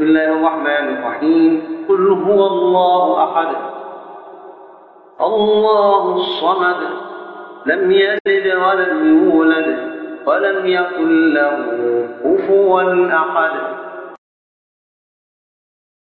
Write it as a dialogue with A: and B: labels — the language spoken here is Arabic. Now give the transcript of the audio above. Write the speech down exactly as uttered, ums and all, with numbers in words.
A: بسم الله الرحمن الرحيم قل هو الله أحد الله الصمد لم يلد ولم يولد ولم يكن له كفوا أحد.